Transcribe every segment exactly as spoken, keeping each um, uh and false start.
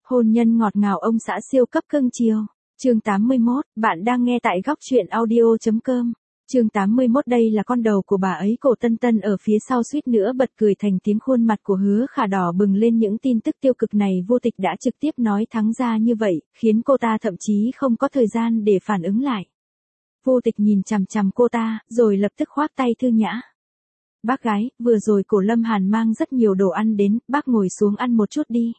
Hôn nhân ngọt ngào ông xã siêu cấp cưng chiều. Chương tám mươi mốt, bạn đang nghe tại góc truyện audio chấm com. Chương tám mươi mốt đây là con đầu của bà ấy. Cổ Tân Tân ở phía sau suýt nữa bật cười thành tiếng, khuôn mặt của Hứa Khả đỏ bừng lên. Những tin tức tiêu cực này Vô Tịch đã trực tiếp nói thắng ra như vậy, khiến cô ta thậm chí không có thời gian để phản ứng lại. Vô Tịch nhìn chằm chằm cô ta, rồi lập tức khoác tay Thư Nhã. Bác gái, vừa rồi Cổ Lâm Hàn mang rất nhiều đồ ăn đến, bác ngồi xuống ăn một chút đi.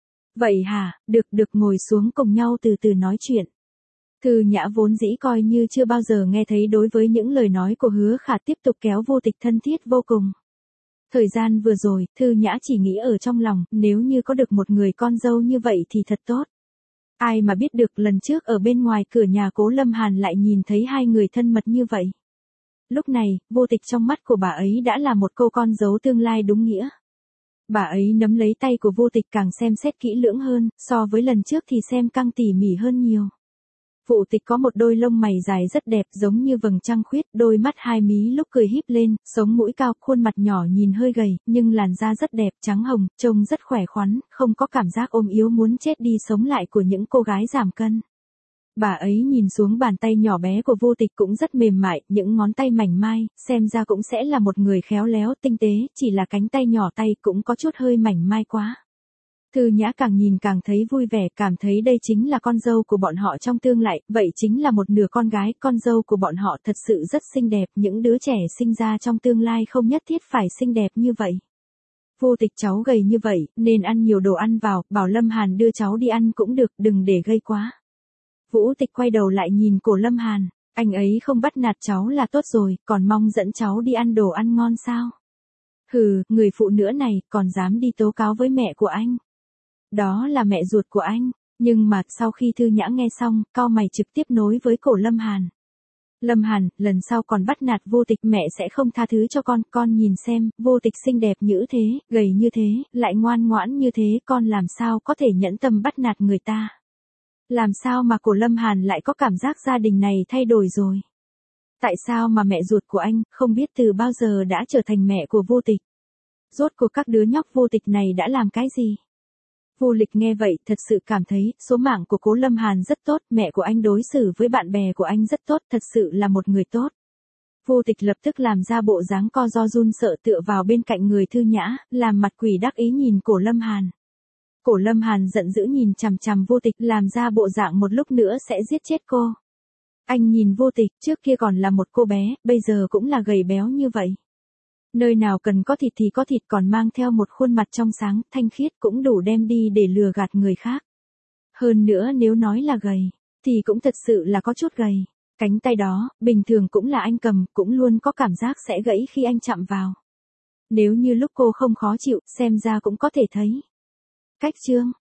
Vậy hả, được được ngồi xuống cùng nhau từ từ nói chuyện. Thư Nhã vốn dĩ coi như chưa bao giờ nghe thấy, đối với những lời nói của Hứa Khả tiếp tục kéo Vô Tịch thân thiết vô cùng. Thời gian vừa rồi, Thư Nhã chỉ nghĩ ở trong lòng, nếu như có được một người con dâu như vậy thì thật tốt. Ai mà biết được lần trước ở bên ngoài cửa nhà Cố Lâm Hàn lại nhìn thấy hai người thân mật như vậy. Lúc này, Vô Tịch trong mắt của bà ấy đã là một cô con dâu tương lai đúng nghĩa. Bà ấy nắm lấy tay của Vô Tịch càng xem xét kỹ lưỡng hơn, so với lần trước thì xem căng tỉ mỉ hơn nhiều. Vô Tịch có một đôi lông mày dài rất đẹp giống như vầng trăng khuyết, đôi mắt hai mí lúc cười híp lên, sống mũi cao, khuôn mặt nhỏ nhìn hơi gầy, nhưng làn da rất đẹp, trắng hồng, trông rất khỏe khoắn, không có cảm giác ôm yếu muốn chết đi sống lại của những cô gái giảm cân. Bà ấy nhìn xuống bàn tay nhỏ bé của Vô Tịch cũng rất mềm mại, những ngón tay mảnh mai, xem ra cũng sẽ là một người khéo léo, tinh tế, chỉ là cánh tay nhỏ tay cũng có chút hơi mảnh mai quá. Thư Nhã càng nhìn càng thấy vui vẻ, cảm thấy đây chính là con dâu của bọn họ trong tương lai, vậy chính là một nửa con gái, con dâu của bọn họ thật sự rất xinh đẹp, những đứa trẻ sinh ra trong tương lai không nhất thiết phải xinh đẹp như vậy. Vô Tịch cháu gầy như vậy, nên ăn nhiều đồ ăn vào, bảo Lâm Hàn đưa cháu đi ăn cũng được, đừng để gây quá. Vũ Tịch quay đầu lại nhìn Cổ Lâm Hàn, anh ấy không bắt nạt cháu là tốt rồi, còn mong dẫn cháu đi ăn đồ ăn ngon sao? Hừ, người phụ nữ này, còn dám đi tố cáo với mẹ của anh. Đó là mẹ ruột của anh, nhưng mà sau khi Thư Nhã nghe xong, cau mày trực tiếp nối với Cổ Lâm Hàn. Lâm Hàn, lần sau còn bắt nạt Vô Tịch mẹ sẽ không tha thứ cho con, con nhìn xem, Vô Tịch xinh đẹp như thế, gầy như thế, lại ngoan ngoãn như thế, con làm sao có thể nhẫn tâm bắt nạt người ta. Làm sao mà Cổ Lâm Hàn lại có cảm giác gia đình này thay đổi rồi? Tại sao mà mẹ ruột của anh, không biết từ bao giờ đã trở thành mẹ của Vô Tịch? Rốt cuộc các đứa nhóc Vô Tịch này đã làm cái gì? Vô Lịch nghe vậy thật sự cảm thấy, số mạng của Cố Lâm Hàn rất tốt, mẹ của anh đối xử với bạn bè của anh rất tốt, thật sự là một người tốt. Vô Tịch lập tức làm ra bộ dáng co ro run sợ tựa vào bên cạnh người Thư Nhã, làm mặt quỷ đắc ý nhìn Cổ Lâm Hàn. Cổ Lâm Hàn giận dữ nhìn chằm chằm Vô Tịch, làm ra bộ dạng một lúc nữa sẽ giết chết cô. Anh nhìn Vô Tịch, trước kia còn là một cô bé, bây giờ cũng là gầy béo như vậy. Nơi nào cần có thịt thì có thịt, còn mang theo một khuôn mặt trong sáng, thanh khiết cũng đủ đem đi để lừa gạt người khác. Hơn nữa nếu nói là gầy, thì cũng thật sự là có chút gầy. Cánh tay đó, bình thường cũng là anh cầm, cũng luôn có cảm giác sẽ gãy khi anh chạm vào. Nếu như lúc cô không khó chịu, xem ra cũng có thể thấy. Cách chương